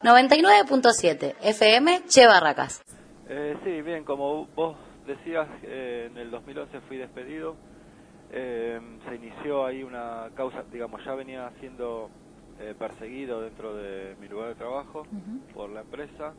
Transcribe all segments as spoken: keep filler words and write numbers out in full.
noventa y nueve punto siete F M Che Barracas. Eh, sí, bien, como vos decías, eh, en el dos mil once fui despedido. Eh, se inició ahí una causa, digamos, ya venía siendo eh, perseguido dentro de mi lugar de trabajo uh-huh. por la empresa.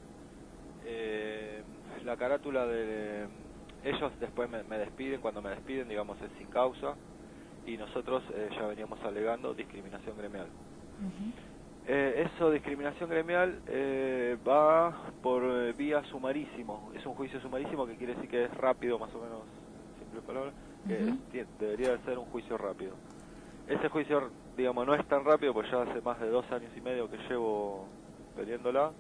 Eh, la carátula de ellos después me, me despiden, cuando me despiden, digamos, es sin causa, y nosotros eh, ya veníamos alegando discriminación gremial. Uh-huh. Eh, eso, discriminación gremial, eh, va por eh, vía sumarísimo. Es un juicio sumarísimo, que quiere decir que es rápido, más o menos, en simple palabra, que uh-huh. es, debería de ser un juicio rápido. Ese juicio, digamos, no es tan rápido, pues ya hace más de dos años y medio que llevo peleándola,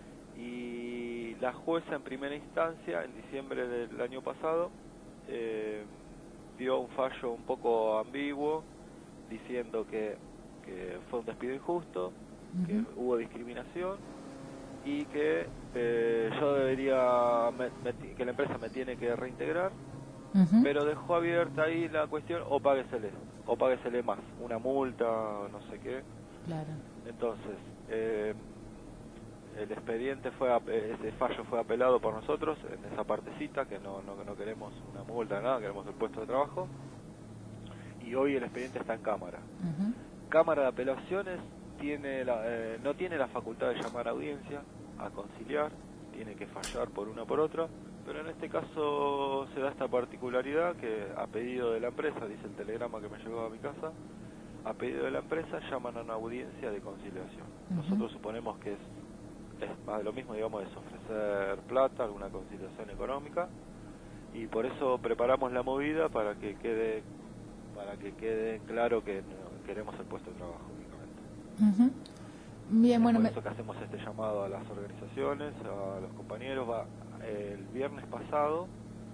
y la jueza en primera instancia, en diciembre del año pasado, eh, dio un fallo un poco ambiguo, diciendo que, que fue un despido injusto, que uh-huh. hubo discriminación y que eh, yo debería, me, me, que la empresa me tiene que reintegrar, uh-huh. pero dejó abierta ahí la cuestión, o páguesele, o páguesele más, una multa, no sé qué. Claro. Entonces, eh, el expediente fue, ese fallo fue apelado por nosotros en esa partecita, que no, no, no queremos una multa, nada, queremos el puesto de trabajo, y hoy el expediente está en Cámara. Uh-huh. Cámara de Apelaciones tiene la, eh, no tiene la facultad de llamar a audiencia, a conciliar, tiene que fallar por una o por otra, pero en este caso se da esta particularidad que a pedido de la empresa, dice el telegrama que me llegó a mi casa, a pedido de la empresa llaman a una audiencia de conciliación. Uh-huh. Nosotros suponemos que es, es más de lo mismo, digamos, es ofrecer plata, alguna conciliación económica, y por eso preparamos la movida para que quede, para que quede claro que no, queremos el puesto de trabajo. Uh-huh. Bien, es bueno, por me... eso que hacemos este llamado a las organizaciones, a los compañeros. Va, el viernes pasado,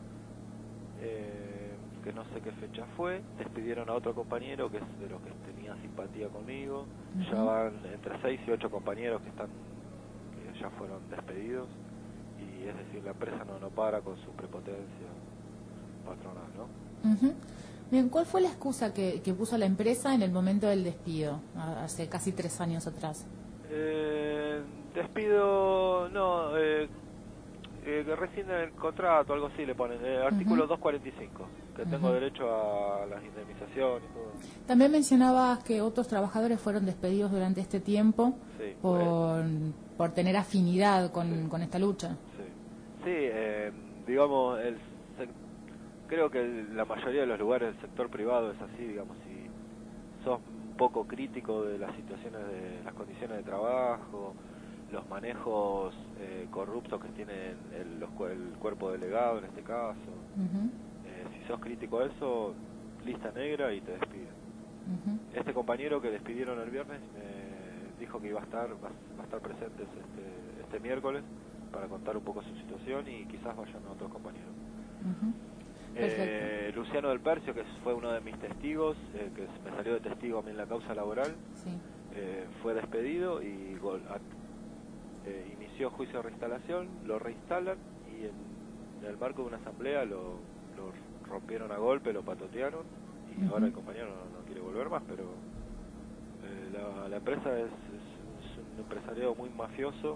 eh, que no sé qué fecha fue, despidieron a otro compañero que es de los que tenía simpatía conmigo. Uh-huh. Ya van entre seis y ocho compañeros que están, que ya fueron despedidos, y es decir, la empresa no, no para con su prepotencia patronal, ¿no? Uh-huh. Bien, ¿cuál fue la excusa que, que puso la empresa en el momento del despido, hace casi tres años atrás? Eh, despido, no, eh, eh, que rescinden el contrato, algo así le ponen, eh, artículo uh-huh. doscientos cuarenta y cinco, que uh-huh. tengo derecho a las indemnizaciones y todo. También mencionabas que otros trabajadores fueron despedidos durante este tiempo sí, por, pues, por tener afinidad con, sí. con esta lucha. Sí, sí eh, digamos, el creo que la mayoría de los lugares del sector privado es así, digamos, si sos un poco crítico de las situaciones, de las condiciones de trabajo, los manejos eh, corruptos que tiene el, los, el cuerpo delegado en este caso, uh-huh. eh, si sos crítico a eso, lista negra y te despiden. Uh-huh. Este compañero que despidieron el viernes me dijo que iba a estar, va, va a estar presente este, este miércoles para contar un poco su situación, y quizás vayan otros compañeros. Uh-huh. Eh, Luciano del Percio, que fue uno de mis testigos, eh, que me salió de testigo a mí en la causa laboral, sí. eh, fue despedido y gol, a, eh, inició juicio de reinstalación, lo reinstalan, y en, en el marco de una asamblea lo, lo rompieron a golpe, lo patotearon, y uh-huh. ahora el compañero no, no quiere volver más, pero eh, la, la empresa es, es, es un empresariado muy mafioso.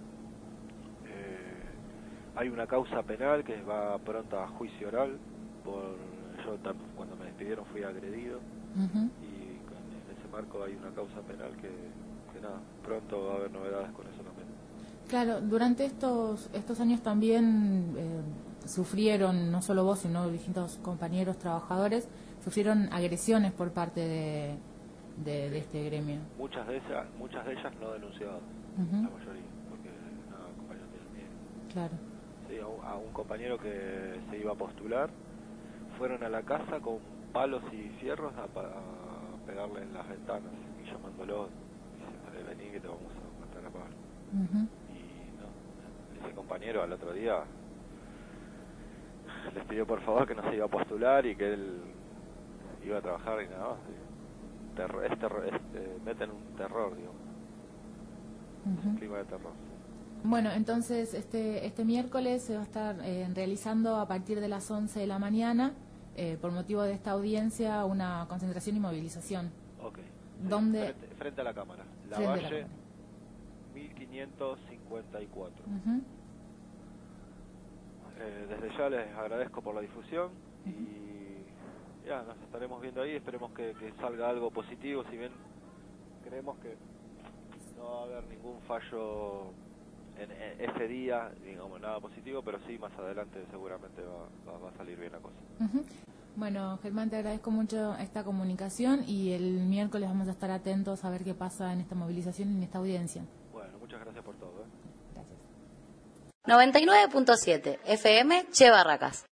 Hay una causa penal que va pronta a juicio oral. Por yo cuando me despidieron fui agredido, uh-huh. y en ese marco hay una causa penal que, que nada, pronto va a haber novedades con eso también. Claro, durante estos estos años también eh, sufrieron, no solo vos, sino distintos compañeros trabajadores, sufrieron agresiones por parte de, de, sí. de este gremio. Muchas de ellas, muchas de ellas no denunciadas, uh-huh. la mayoría, porque nada, compañeros tienen miedo. Claro. A un compañero que se iba a postular, fueron a la casa con palos y fierros a, a pegarle en las ventanas y llamándolo, dice, vení que te vamos a matar a palo. Uh-huh. Y no, ese compañero al otro día les pidió por favor que no se iba a postular y que él iba a trabajar y nada más. Terror, es terror, es, eh, meten un terror, digamos, uh-huh. un clima de terror. Bueno, entonces este este miércoles se va a estar eh, realizando a partir de las once de la mañana, eh, por motivo de esta audiencia, una concentración y movilización. Ok. ¿Dónde? Frente, frente a la Cámara. La frente Valle, a la Cámara. mil quinientos quinientos cincuenta y cuatro. Uh-huh. eh, desde ya les agradezco por la difusión y ya nos estaremos viendo ahí. Esperemos que, que salga algo positivo, si bien creemos que no va a haber ningún fallo en ese día, digamos, nada positivo, pero sí más adelante seguramente va, va, va a salir bien la cosa. Uh-huh. Bueno, Germán, te agradezco mucho esta comunicación y el miércoles vamos a estar atentos a ver qué pasa en esta movilización y en esta audiencia. Bueno, muchas gracias por todo. ¿eh? Gracias. noventa y nueve punto siete F M Che Barracas.